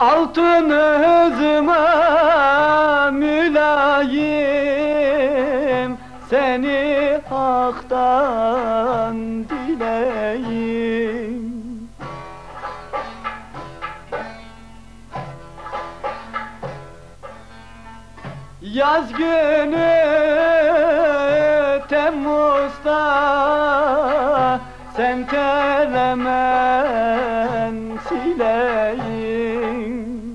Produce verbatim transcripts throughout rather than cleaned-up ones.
Altın hızıma mülayim, seni haktan dileyim. Yaz günü Temmuz'da sen telemen sileyim.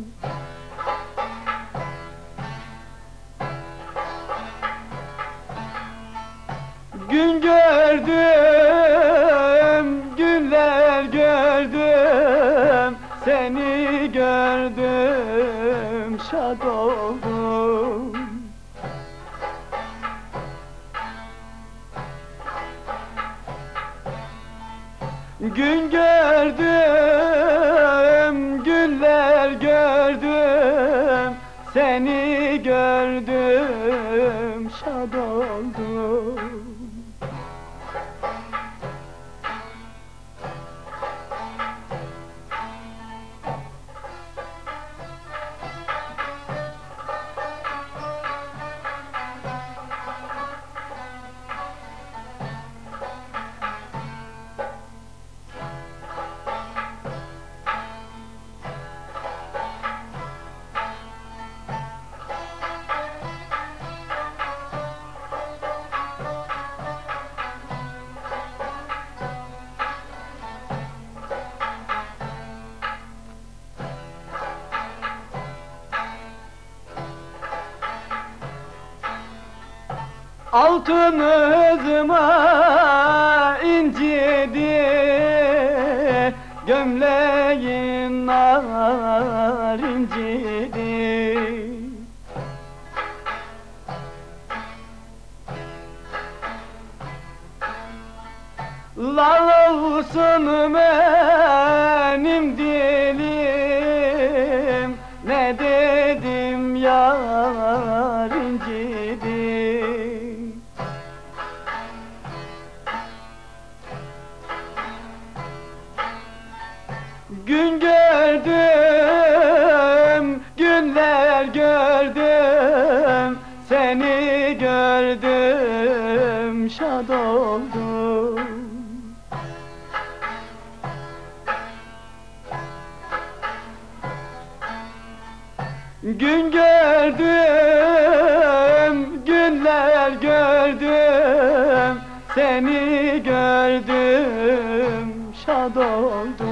Gün gördüm, günler gördüm, seni gördüm, şad oldum. Gün gördüm, günler gördüm, seni gördüm, şad oldum. Altın hızıma incidi, gömleğin nar incidi. Lal olsun benim dilim, ne dedim yar incidi. Gün gördüm, günler gördüm, seni gördüm, şad oldum. Gün gördüm, günler gördüm, seni gördüm, şad oldum.